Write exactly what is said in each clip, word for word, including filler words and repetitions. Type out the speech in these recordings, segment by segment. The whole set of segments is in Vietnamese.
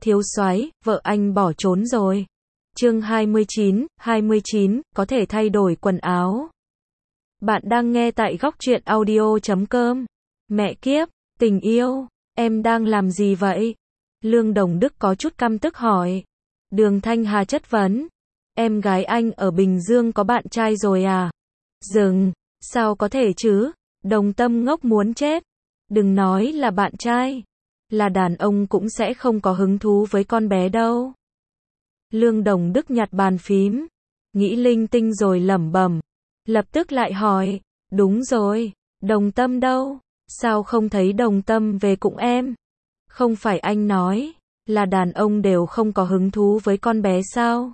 thiếu soái, vợ anh bỏ trốn rồi. Chương hai mươi chín, hai mươi chín, có thể thay đổi quần áo. Bạn đang nghe tại góc truyện audio chấm com. Mẹ kiếp, tình yêu, em đang làm gì vậy? Lương Đồng Đức có chút căm tức hỏi. Đường Thanh Hà chất vấn. Em gái anh ở Bình Dương có bạn trai rồi à? Dừng, sao có thể chứ? Đồng Tâm ngốc muốn chết. Đừng nói là bạn trai. Là đàn ông cũng sẽ không có hứng thú với con bé đâu. Lương Đồng Đức nhặt bàn phím, nghĩ linh tinh rồi lẩm bẩm, lập tức lại hỏi, đúng rồi, Đồng Tâm đâu? Sao không thấy Đồng Tâm về cùng em? Không phải anh nói, là đàn ông đều không có hứng thú với con bé sao?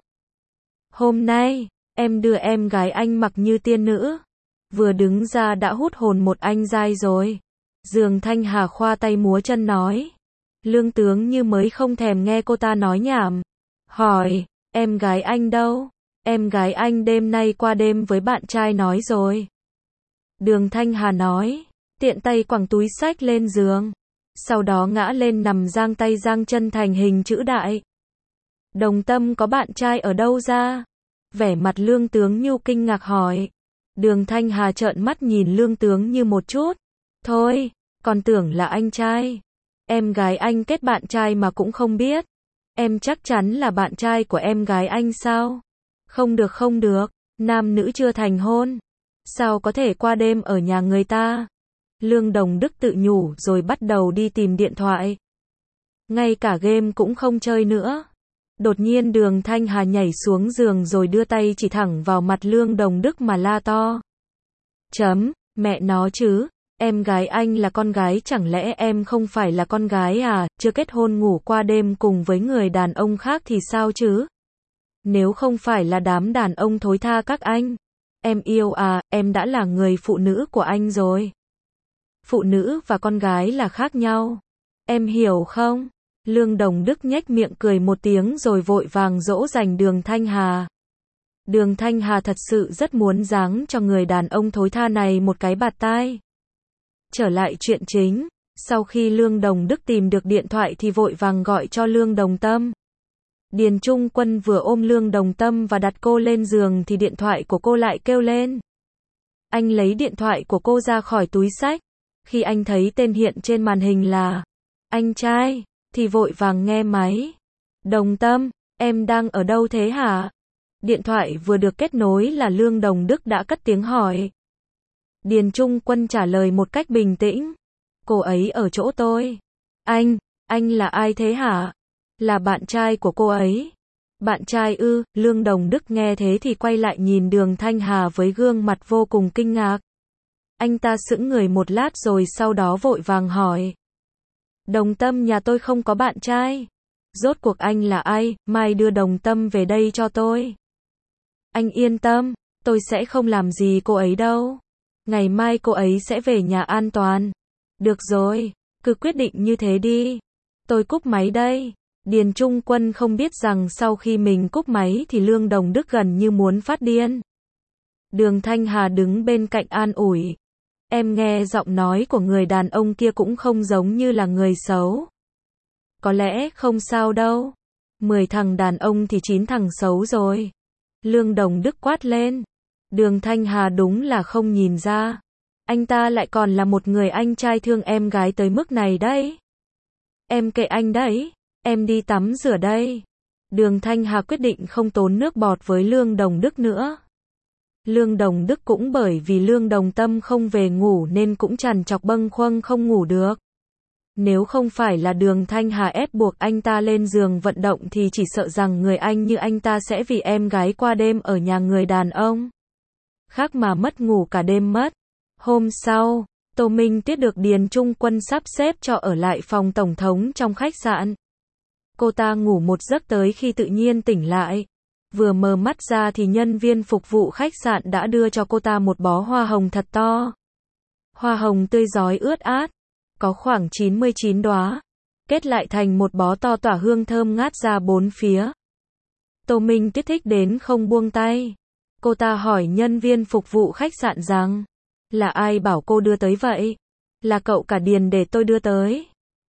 Hôm nay, em đưa em gái anh mặc như tiên nữ, vừa đứng ra đã hút hồn một anh giai rồi. Đường Thanh Hà khoa tay múa chân nói. Lương tướng như mới không thèm nghe cô ta nói nhảm. Hỏi, em gái anh đâu? Em gái anh đêm nay qua đêm với bạn trai nói rồi. Đường Thanh Hà nói, tiện tay quẳng túi xách lên giường. Sau đó ngã lên nằm giang tay giang chân thành hình chữ đại. Đồng Tâm có bạn trai ở đâu ra? Vẻ mặt Lương tướng Nhu kinh ngạc hỏi. Đường Thanh Hà trợn mắt nhìn Lương tướng Như một chút. Thôi, còn tưởng là anh trai. Em gái anh kết bạn trai mà cũng không biết. Em chắc chắn là bạn trai của em gái anh sao? Không được không được, nam nữ chưa thành hôn. Sao có thể qua đêm ở nhà người ta? Lương Đồng Đức tự nhủ rồi bắt đầu đi tìm điện thoại. Ngay cả game cũng không chơi nữa. Đột nhiên Đường Thanh Hà nhảy xuống giường rồi đưa tay chỉ thẳng vào mặt Lương Đồng Đức mà la to. Chấm, mẹ nó chứ. Em gái anh là con gái, chẳng lẽ em không phải là con gái à, chưa kết hôn ngủ qua đêm cùng với người đàn ông khác thì sao chứ? Nếu không phải là đám đàn ông thối tha các anh, em yêu à, em đã là người phụ nữ của anh rồi. Phụ nữ và con gái là khác nhau. Em hiểu không? Lương Đồng Đức nhếch miệng cười một tiếng rồi vội vàng dỗ dành Đường Thanh Hà. Đường Thanh Hà thật sự rất muốn giáng cho người đàn ông thối tha này một cái bạt tai. Trở lại chuyện chính, sau khi Lương Đồng Đức tìm được điện thoại thì vội vàng gọi cho Lương Đồng Tâm. Điền Trung Quân vừa ôm Lương Đồng Tâm và đặt cô lên giường thì điện thoại của cô lại kêu lên. Anh lấy điện thoại của cô ra khỏi túi xách. Khi anh thấy tên hiện trên màn hình là anh trai, thì vội vàng nghe máy. Đồng Tâm, em đang ở đâu thế hả? Điện thoại vừa được kết nối là Lương Đồng Đức đã cất tiếng hỏi. Điền Trung Quân trả lời một cách bình tĩnh. Cô ấy ở chỗ tôi. Anh, anh là ai thế hả? Là bạn trai của cô ấy. Bạn trai ư? Lương Đồng Đức nghe thế thì quay lại nhìn Đường Thanh Hà với gương mặt vô cùng kinh ngạc. Anh ta sững người một lát rồi sau đó vội vàng hỏi. Đồng Tâm nhà tôi không có bạn trai. Rốt cuộc anh là ai? Mai đưa Đồng Tâm về đây cho tôi. Anh yên tâm, tôi sẽ không làm gì cô ấy đâu. Ngày mai cô ấy sẽ về nhà an toàn. Được rồi, cứ quyết định như thế đi. Tôi cúp máy đây. Điền Trung Quân không biết rằng sau khi mình cúp máy thì Lương Đồng Đức gần như muốn phát điên. Đường Thanh Hà đứng bên cạnh an ủi. Em nghe giọng nói của người đàn ông kia cũng không giống như là người xấu. Có lẽ không sao đâu. Mười thằng đàn ông thì chín thằng xấu rồi. Lương Đồng Đức quát lên. Đường Thanh Hà đúng là không nhìn ra. Anh ta lại còn là một người anh trai thương em gái tới mức này đấy. Em kệ anh đấy. Em đi tắm rửa đây. Đường Thanh Hà quyết định không tốn nước bọt với Lương Đồng Đức nữa. Lương Đồng Đức cũng bởi vì Lương Đồng Tâm không về ngủ nên cũng trằn trọc bâng khuâng không ngủ được. Nếu không phải là Đường Thanh Hà ép buộc anh ta lên giường vận động thì chỉ sợ rằng người anh như anh ta sẽ vì em gái qua đêm ở nhà người đàn ông khác mà mất ngủ cả đêm mất. Hôm sau, Tô Minh Tuyết được Điền Trung Quân sắp xếp cho ở lại phòng tổng thống trong khách sạn. Cô ta ngủ một giấc tới khi tự nhiên tỉnh lại. Vừa mở mắt ra thì nhân viên phục vụ khách sạn đã đưa cho cô ta một bó hoa hồng thật to. Hoa hồng tươi rói ướt át, có khoảng chín mươi chín đóa, kết lại thành một bó to tỏa hương thơm ngát ra bốn phía. Tô Minh Tuyết thích đến không buông tay. Cô ta hỏi nhân viên phục vụ khách sạn rằng, là ai bảo cô đưa tới vậy? Là cậu cả Điền để tôi đưa tới.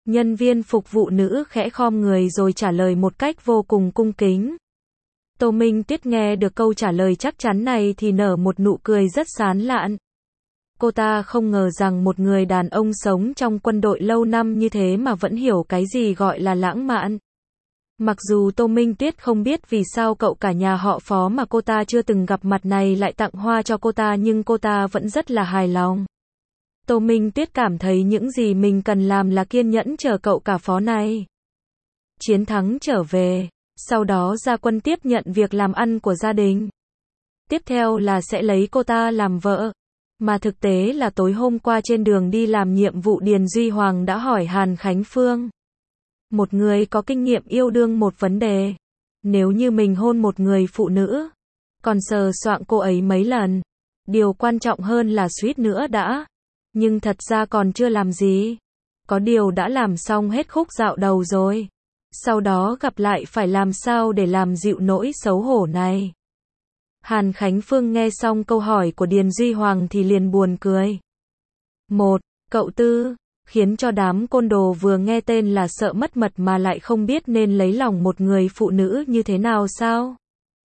Nhân viên phục vụ nữ khẽ khom người rồi trả lời một cách vô cùng cung kính. Tô Minh Tuyết nghe được câu trả lời chắc chắn này thì nở một nụ cười rất sán lạn. Cô ta không ngờ rằng một người đàn ông sống trong quân đội lâu năm như thế mà vẫn hiểu cái gì gọi là lãng mạn. Mặc dù Tô Minh Tuyết không biết vì sao cậu cả nhà họ Phó mà cô ta chưa từng gặp mặt này lại tặng hoa cho cô ta, nhưng cô ta vẫn rất là hài lòng. Tô Minh Tuyết cảm thấy những gì mình cần làm là kiên nhẫn chờ cậu cả Phó này chiến thắng trở về, sau đó ra quân tiếp nhận việc làm ăn của gia đình. Tiếp theo là sẽ lấy cô ta làm vợ. Mà thực tế là tối hôm qua trên đường đi làm nhiệm vụ, Điền Duy Hoàng đã hỏi Hàn Khánh Phương, một người có kinh nghiệm yêu đương, một vấn đề. Nếu như mình hôn một người phụ nữ, còn sờ soạng cô ấy mấy lần, điều quan trọng hơn là suýt nữa đã, nhưng thật ra còn chưa làm gì, có điều đã làm xong hết khúc dạo đầu rồi. Sau đó gặp lại phải làm sao để làm dịu nỗi xấu hổ này. Hàn Khánh Phương nghe xong câu hỏi của Điền Duy Hoàng thì liền buồn cười. Một, cậu Tư, khiến cho đám côn đồ vừa nghe tên là sợ mất mật mà lại không biết nên lấy lòng một người phụ nữ như thế nào sao?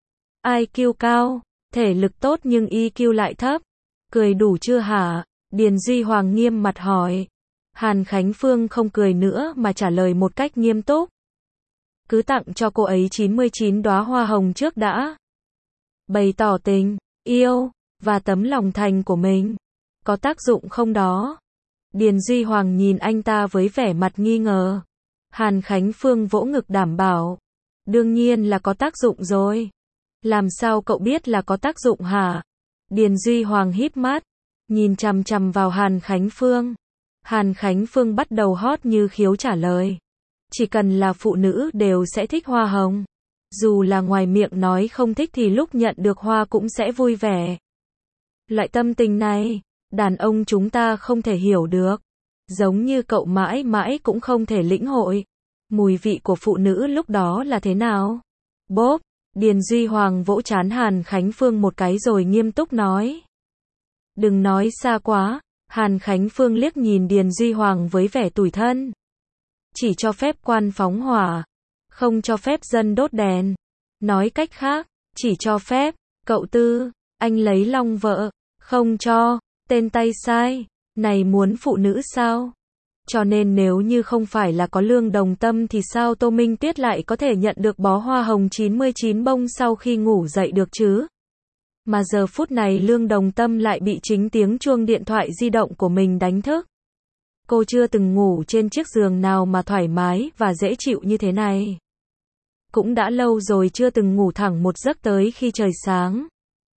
i kiu cao, thể lực tốt nhưng i kiu lại thấp. Cười đủ chưa hả? Điền Duy Hoàng nghiêm mặt hỏi. Hàn Khánh Phương không cười nữa mà trả lời một cách nghiêm túc. Cứ tặng cho cô ấy chín mươi chín đóa hoa hồng trước đã. Bày tỏ tình, yêu, và tấm lòng thành của mình. Có tác dụng không đó? Điền Duy Hoàng nhìn anh ta với vẻ mặt nghi ngờ. Hàn Khánh Phương vỗ ngực đảm bảo. Đương nhiên là có tác dụng rồi. Làm sao cậu biết là có tác dụng hả? Điền Duy Hoàng híp mắt, nhìn chằm chằm vào Hàn Khánh Phương. Hàn Khánh Phương bắt đầu hót như khiếu trả lời. Chỉ cần là phụ nữ đều sẽ thích hoa hồng. Dù là ngoài miệng nói không thích thì lúc nhận được hoa cũng sẽ vui vẻ. Loại tâm tình này, đàn ông chúng ta không thể hiểu được. Giống như cậu mãi mãi cũng không thể lĩnh hội. Mùi vị của phụ nữ lúc đó là thế nào? Bốp, Điền Duy Hoàng vỗ trán Hàn Khánh Phương một cái rồi nghiêm túc nói. Đừng nói xa quá. Hàn Khánh Phương liếc nhìn Điền Duy Hoàng với vẻ tủi thân. Chỉ cho phép quan phóng hỏa, không cho phép dân đốt đèn. Nói cách khác, chỉ cho phép, cậu Tư, anh lấy long vợ, không cho, tên tay sai, này muốn phụ nữ sao? Cho nên nếu như không phải là có Lương Đồng Tâm thì sao Tô Minh Tuyết lại có thể nhận được bó hoa hồng chín mươi chín bông sau khi ngủ dậy được chứ? Mà giờ phút này Lương Đồng Tâm lại bị chính tiếng chuông điện thoại di động của mình đánh thức. Cô chưa từng ngủ trên chiếc giường nào mà thoải mái và dễ chịu như thế này. Cũng đã lâu rồi chưa từng ngủ thẳng một giấc tới khi trời sáng.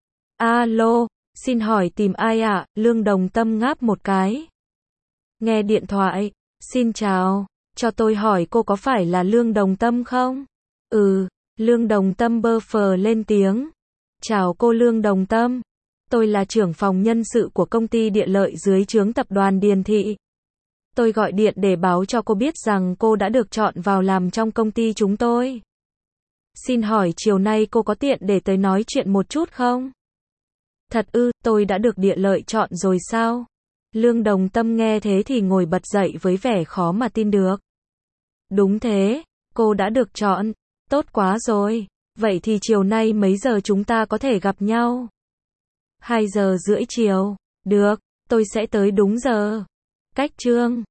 Alo, xin hỏi tìm ai ạ? À? Lương Đồng Tâm ngáp một cái. Nghe điện thoại, xin chào, cho tôi hỏi cô có phải là Lương Đồng Tâm không? Ừ, Lương Đồng Tâm bơ phờ lên tiếng. Chào cô Lương Đồng Tâm, tôi là trưởng phòng nhân sự của công ty Địa Lợi dưới trướng tập đoàn Điền Thị. Tôi gọi điện để báo cho cô biết rằng cô đã được chọn vào làm trong công ty chúng tôi. Xin hỏi chiều nay cô có tiện để tới nói chuyện một chút không? Thật ư, tôi đã được Địa Lợi chọn rồi sao? Lương Đồng Tâm nghe thế thì ngồi bật dậy với vẻ khó mà tin được. Đúng thế, cô đã được chọn. Tốt quá rồi. Vậy thì chiều nay mấy giờ chúng ta có thể gặp nhau? hai giờ rưỡi chiều. Được, tôi sẽ tới đúng giờ. Cách chương